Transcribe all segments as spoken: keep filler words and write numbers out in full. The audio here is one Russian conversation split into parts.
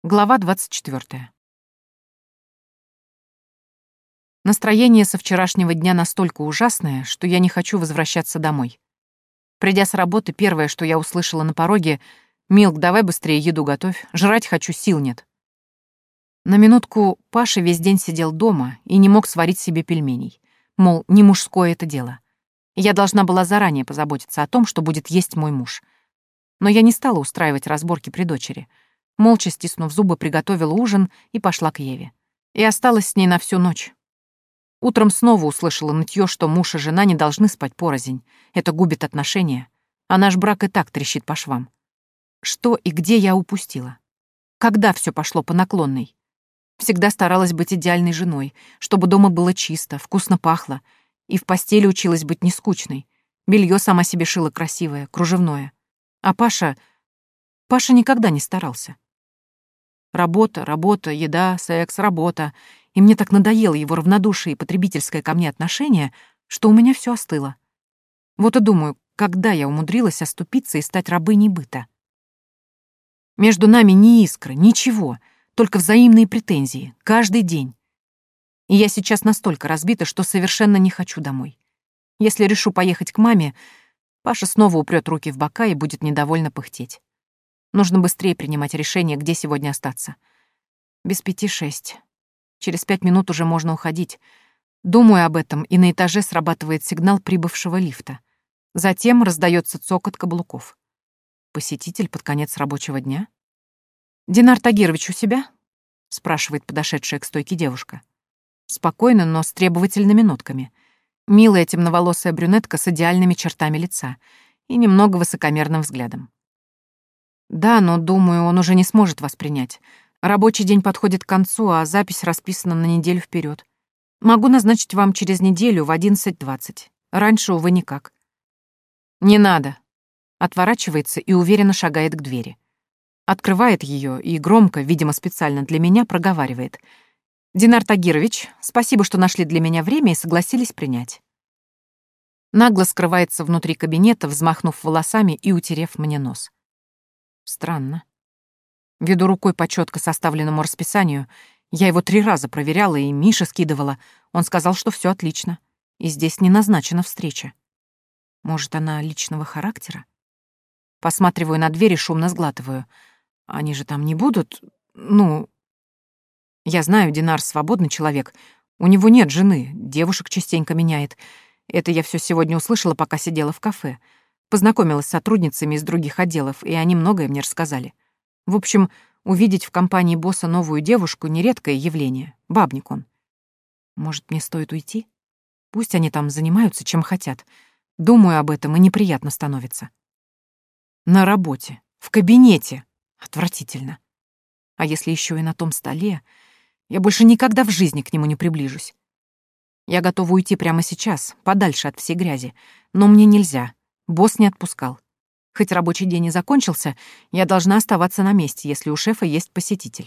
Глава двадцать четвёртая. Настроение со вчерашнего дня настолько ужасное, что я не хочу возвращаться домой. Придя с работы, первое, что я услышала на пороге: «Милк, давай быстрее еду готовь, жрать хочу, сил нет». На минутку Паша весь день сидел дома и не мог сварить себе пельменей. Мол, не мужское это дело. Я должна была заранее позаботиться о том, что будет есть мой муж. Но я не стала устраивать разборки при дочери. Молча стиснув зубы, приготовила ужин и пошла к Еве. И осталась с ней на всю ночь. Утром снова услышала нытьё, что муж и жена не должны спать порознь. Это губит отношения. А наш брак и так трещит по швам. Что и где я упустила? Когда всё пошло по наклонной? Всегда старалась быть идеальной женой, чтобы дома было чисто, вкусно пахло, и в постели училась быть нескучной. Белье сама себе шила красивое, кружевное. А Паша... Паша никогда не старался. Работа, работа, еда, секс, работа. И мне так надоело его равнодушие и потребительское ко мне отношение, что у меня всё остыло. Вот и думаю, когда я умудрилась оступиться и стать рабыней быта. Между нами ни искры, ничего, только взаимные претензии, каждый день. И я сейчас настолько разбита, что совершенно не хочу домой. Если решу поехать к маме, Паша снова упрёт руки в бока и будет недовольно пыхтеть. Нужно быстрее принимать решение, где сегодня остаться. Без пяти шесть. Через пять минут уже можно уходить. Думаю об этом, и на этаже срабатывает сигнал прибывшего лифта. Затем раздаётся цокот каблуков. Посетитель под конец рабочего дня? «Динар Тагирович у себя?» — спрашивает подошедшая к стойке девушка. Спокойно, но с требовательными нотками. Милая темноволосая брюнетка с идеальными чертами лица и немного высокомерным взглядом. «Да, но, думаю, он уже не сможет вас принять. Рабочий день подходит к концу, а запись расписана на неделю вперед. Могу назначить вам через неделю в одиннадцать двадцать. Раньше, увы, никак». «Не надо». Отворачивается и уверенно шагает к двери. Открывает ее и громко, видимо, специально для меня, проговаривает: «Динар Тагирович, спасибо, что нашли для меня время и согласились принять». Нагло скрывается внутри кабинета, взмахнув волосами и утерев мне нос. Странно. Веду рукой по чётко составленному расписанию. Я его три раза проверяла и Мише скидывала. Он сказал, что всё отлично. И здесь не назначена встреча. Может, она личного характера? Посматриваю на дверь и шумно сглатываю. Они же там не будут... Ну... Я знаю, Динар свободный человек. У него нет жены, девушек частенько меняет. Это я всё сегодня услышала, пока сидела в кафе. Познакомилась с сотрудницами из других отделов, и они многое мне рассказали. В общем, увидеть в компании босса новую девушку — нередкое явление. Бабник он. Может, мне стоит уйти? Пусть они там занимаются, чем хотят. Думаю об этом, и неприятно становится. На работе, в кабинете. Отвратительно. А если еще и на том столе, я больше никогда в жизни к нему не приближусь. Я готова уйти прямо сейчас, подальше от всей грязи, но мне нельзя. Босс не отпускал. Хоть рабочий день и закончился, я должна оставаться на месте, если у шефа есть посетитель.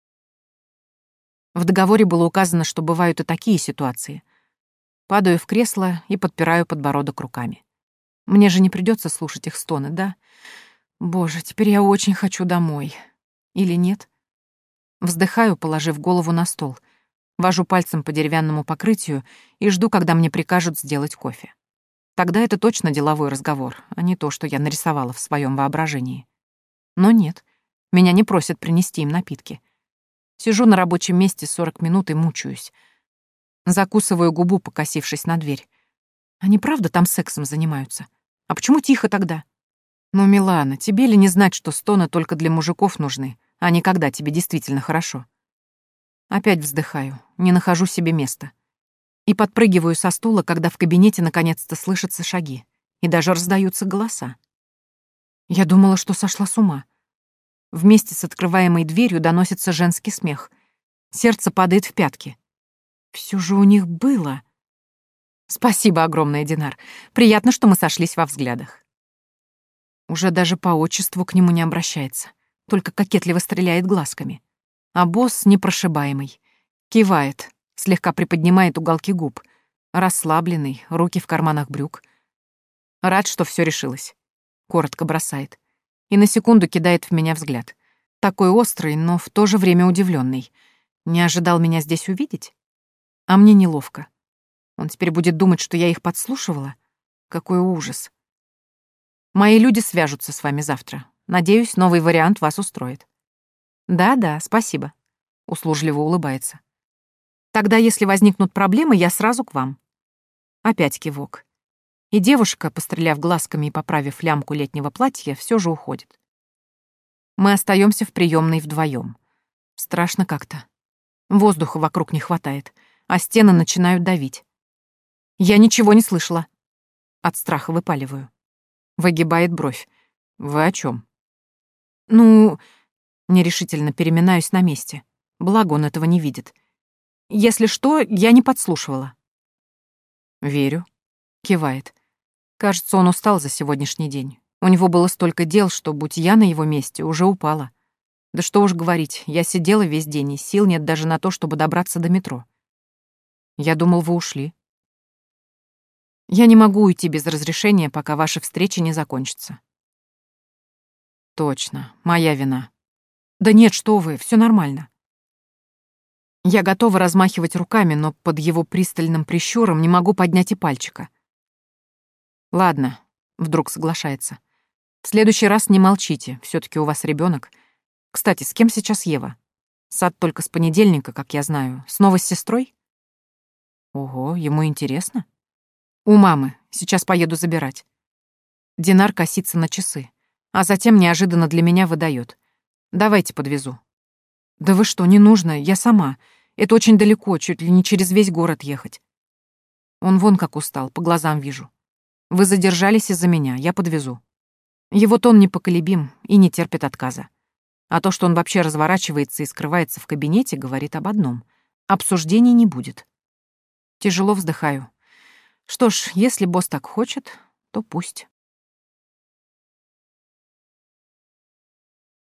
В договоре было указано, что бывают и такие ситуации. Падаю в кресло и подпираю подбородок руками. Мне же не придется слушать их стоны, да? Боже, теперь я очень хочу домой. Или нет? Вздыхаю, положив голову на стол. Вожу пальцем по деревянному покрытию и жду, когда мне прикажут сделать кофе. Тогда это точно деловой разговор, а не то, что я нарисовала в своем воображении. Но нет, меня не просят принести им напитки. Сижу на рабочем месте сорок минут и мучаюсь. Закусываю губу, покосившись на дверь. Они правда там сексом занимаются? А почему тихо тогда? Ну, Милана, тебе ли не знать, что стоны только для мужиков нужны, а не когда тебе действительно хорошо? Опять вздыхаю, не нахожу себе места. И подпрыгиваю со стула, когда в кабинете наконец-то слышатся шаги, и даже раздаются голоса. Я думала, что сошла с ума. Вместе с открываемой дверью доносится женский смех. Сердце падает в пятки. Всё же у них было. Спасибо огромное, Динар. Приятно, что мы сошлись во взглядах. Уже даже по отчеству к нему не обращается, только кокетливо стреляет глазками. А босс непрошибаемый. Кивает, слегка приподнимает уголки губ. Расслабленный, руки в карманах брюк. Рад, что всё решилось. Коротко бросает. И на секунду кидает в меня взгляд. Такой острый, но в то же время удивленный. Не ожидал меня здесь увидеть? А мне неловко. Он теперь будет думать, что я их подслушивала? Какой ужас. Мои люди свяжутся с вами завтра. Надеюсь, новый вариант вас устроит. Да-да, спасибо. Услужливо улыбается. Тогда, если возникнут проблемы, я сразу к вам. Опять кивок. И девушка, постреляв глазками и поправив лямку летнего платья, все же уходит. Мы остаемся в приемной вдвоем. Страшно как-то. Воздуха вокруг не хватает, а стены начинают давить. Я ничего не слышала. От страха выпаливаю. Выгибает бровь. Вы о чем? Ну, нерешительно переминаюсь на месте. Благо он этого не видит. Если что, я не подслушивала. Верю. Кивает. Кажется, он устал за сегодняшний день. У него было столько дел, что, будь я на его месте, уже упала. Да что уж говорить, я сидела весь день, и сил нет даже на то, чтобы добраться до метро. Я думал, вы ушли. Я не могу уйти без разрешения, пока ваша встреча не закончится. Точно, моя вина. Да нет, что вы, все нормально. Я готова размахивать руками, но под его пристальным прищуром не могу поднять и пальчика. Ладно, вдруг соглашается. В следующий раз не молчите, все таки у вас ребенок. Кстати, с кем сейчас Ева? Сад только с понедельника, как я знаю. Снова с сестрой? Ого, ему интересно. У мамы, сейчас поеду забирать. Динар косится на часы, а затем неожиданно для меня выдает. Давайте подвезу. Да вы что, не нужно, я сама. Это очень далеко, чуть ли не через весь город ехать. Он вон как устал, по глазам вижу. Вы задержались из-за меня, я подвезу. Его тон непоколебим и не терпит отказа. А то, что он вообще разворачивается и скрывается в кабинете, говорит об одном. Обсуждений не будет. Тяжело вздыхаю. Что ж, если босс так хочет, то пусть.